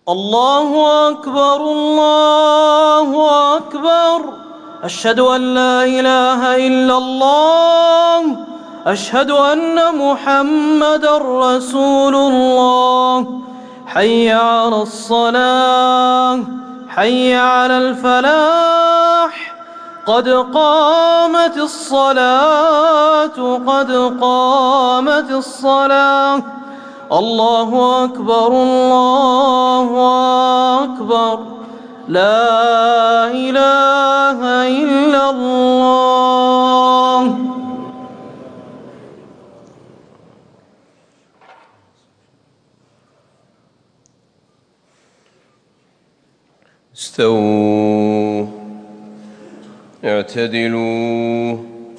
الله أكبر الله أكبر. أشهد أن لا إله إلا الله. أشهد أن محمدًا رسول الله. حي على الصلاة، حي على الفلاح، قد قامت الصلاة، قد قامت الصلاة. الله أكبر الله أكبر. لا إله إلا الله. استووا، اعتدلوا،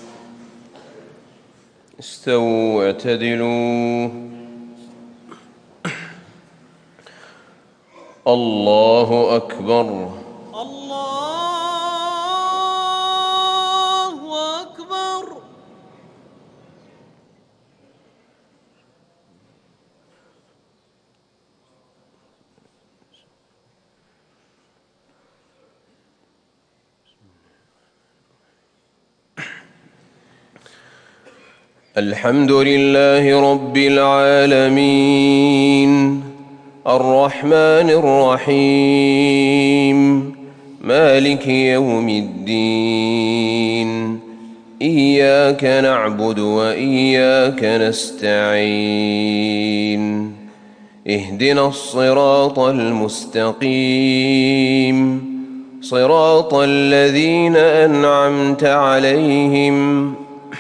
استووا اعتدلوا. الله أكبر الله أكبر. الحمد لله رب العالمين، الرحمن الرحيم، مالك يوم الدين. إياك نعبد وإياك نستعين. اهدنا الصراط المستقيم، صراط الذين أنعمت عليهم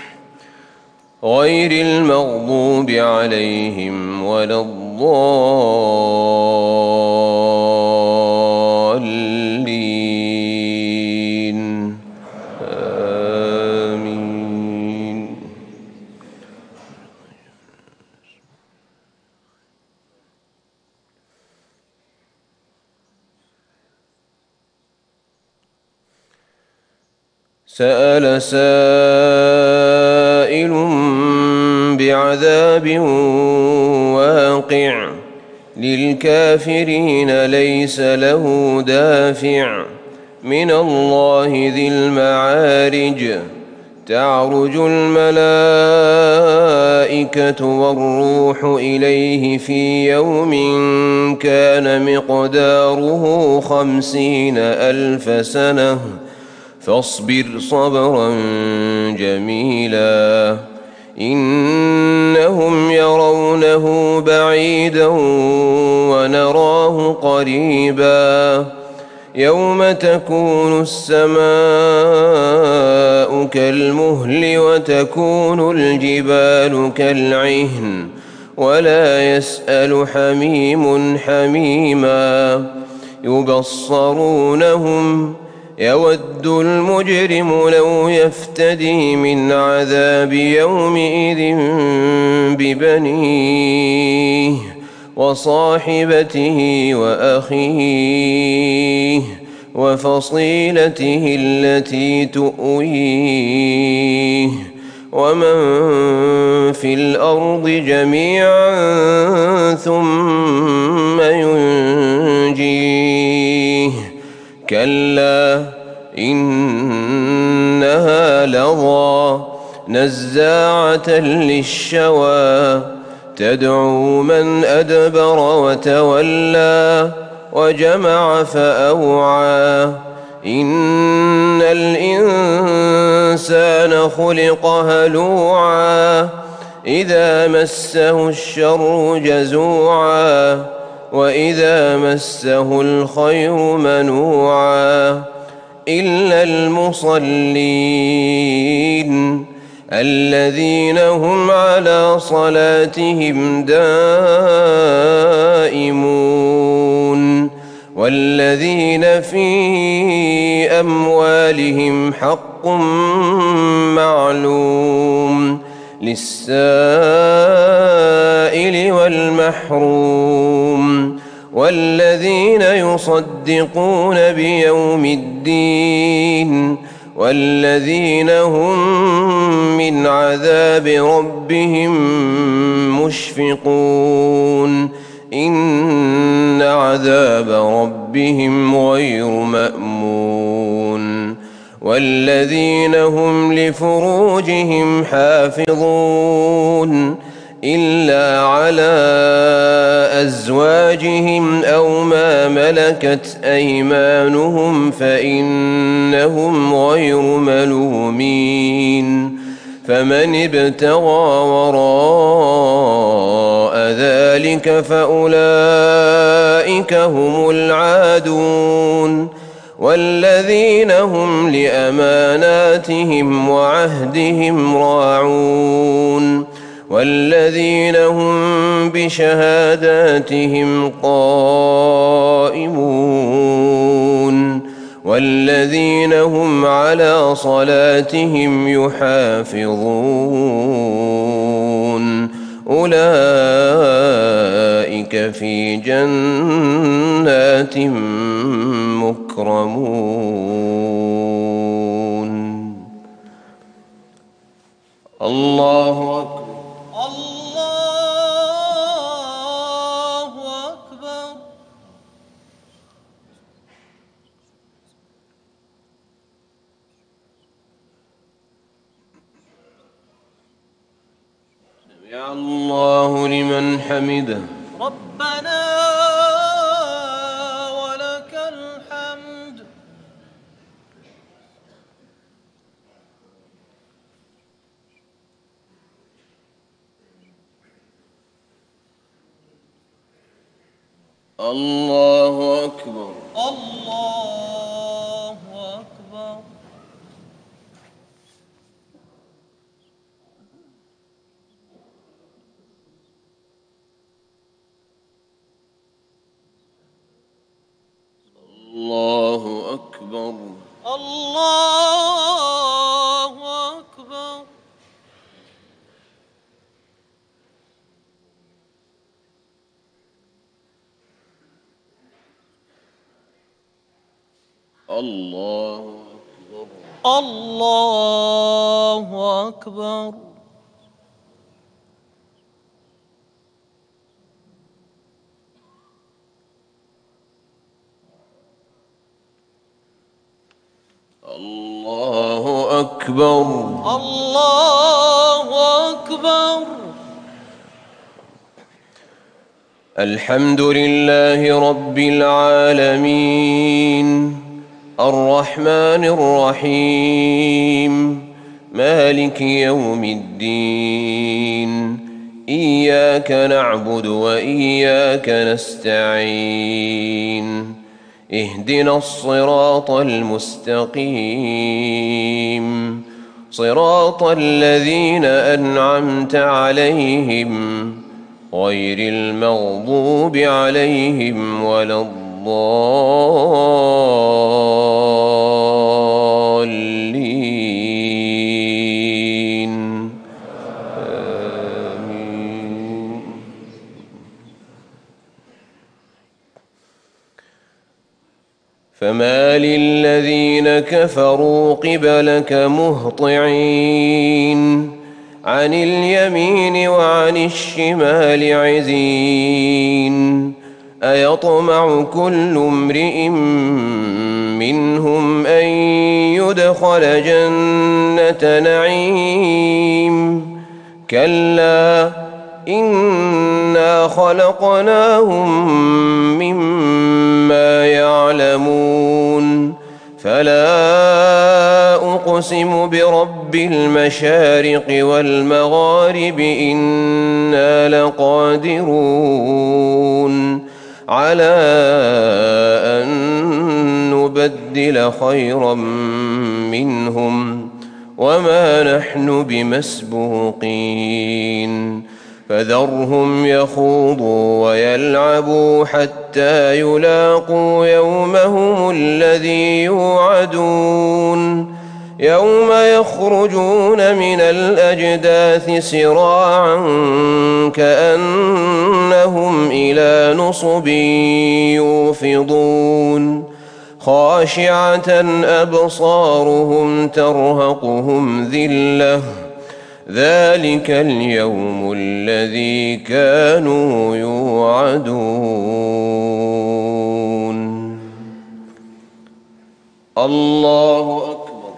غير المغضوب عليهم ولا الضالين. آمين. سأل سائل بعذاب واقع، للكافرين ليس له دافع. من الله ذي المعارج، تعرج الملائكة والروح إليه في يوم كان مقداره 50,000 سنة. فاصبر صبرا جميلا. إنهم يرونه بعيدا ونراه قريبا. يوم تكون السماء كالمهل وتكون الجبال كالعهن ولا يسأل حميم حميما. يبصرونهم، يود المجرم لو يفتدي من عذاب يومئذ ببنيه وصاحبته وأخيه وفصيلته التي تؤويه ومن في الأرض جميعا ثم ينجيه. كلا إنها لظى، نزاعة للشوى، تدعو من أدبر وتولى وجمع فأوعى. إن الإنسان خلق هلوعا، إذا مسه الشر جزوعا وإذا مسه الخير منوعا. إلا المصلين الذين هم على صلاتهم دائمون، والذين في أموالهم حق معلوم للسائل والمحروم. والذين يصدقون بيوم الدين، والذين هم من عذاب ربهم مشفقون. إن عذاب ربهم غير مأمون والذين هم لفروجهم حافظون إلا على أزواجهم أو ما ملكت أيمانهم فإنهم غير ملومين فمن ابتغى وراء ذلك فأولئك هم العادون والذين هم لأماناتهم وعهدهم راعون والذين هم بشهاداتهم قائمون والذين هم على صلاتهم يحافظون أولئك في جنات مكرمون. الله أكبر. الله أكبر. سمع الله لمن حمده. ربنا ولك الحمد. الله أكبر. الله أكبر. الله أكبر. الله أكبر. الله أكبر. الله أكبر. الله أكبر. الله أكبر. الحمد لله رب العالمين الرحمن الرحيم مالك يوم الدين إياك نعبد وإياك نستعين اهدنا الصراط المستقيم صراط الذين أنعمت عليهم غير المغضوب عليهم ولا الضالين آمين. فما للذين كفروا قبلك مهطعين عن اليمين وعن الشمال عزين أيطمع كل امرئ منهم أن يدخل جنة نعيم كلا إنا خلقناهم مما يعلمون فلا أقسم برب المشارق والمغارب إنا لقادرون على أن نبدل خيرا منهم وما نحن بمسبوقين فذرهم يخوضوا ويلعبوا حتى يلاقوا يومهم الذي يوعدون يوم يخرجون من الأجداث سراعا كأنهم إلى نصب يوفضون خاشعة أبصارهم ترهقهم ذلة ذلك اليوم الذي كانوا يوعدون. الله أكبر.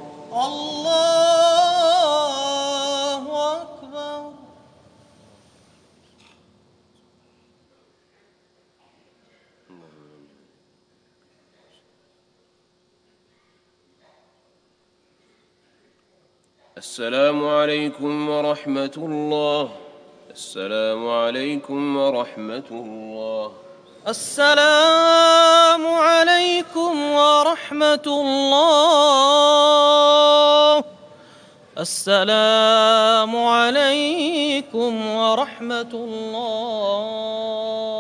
الله أكبر. السلام عليكم ورحمة الله. السلام عليكم ورحمة الله. السلام عليكم ورحمة الله. السلام عليكم ورحمة الله.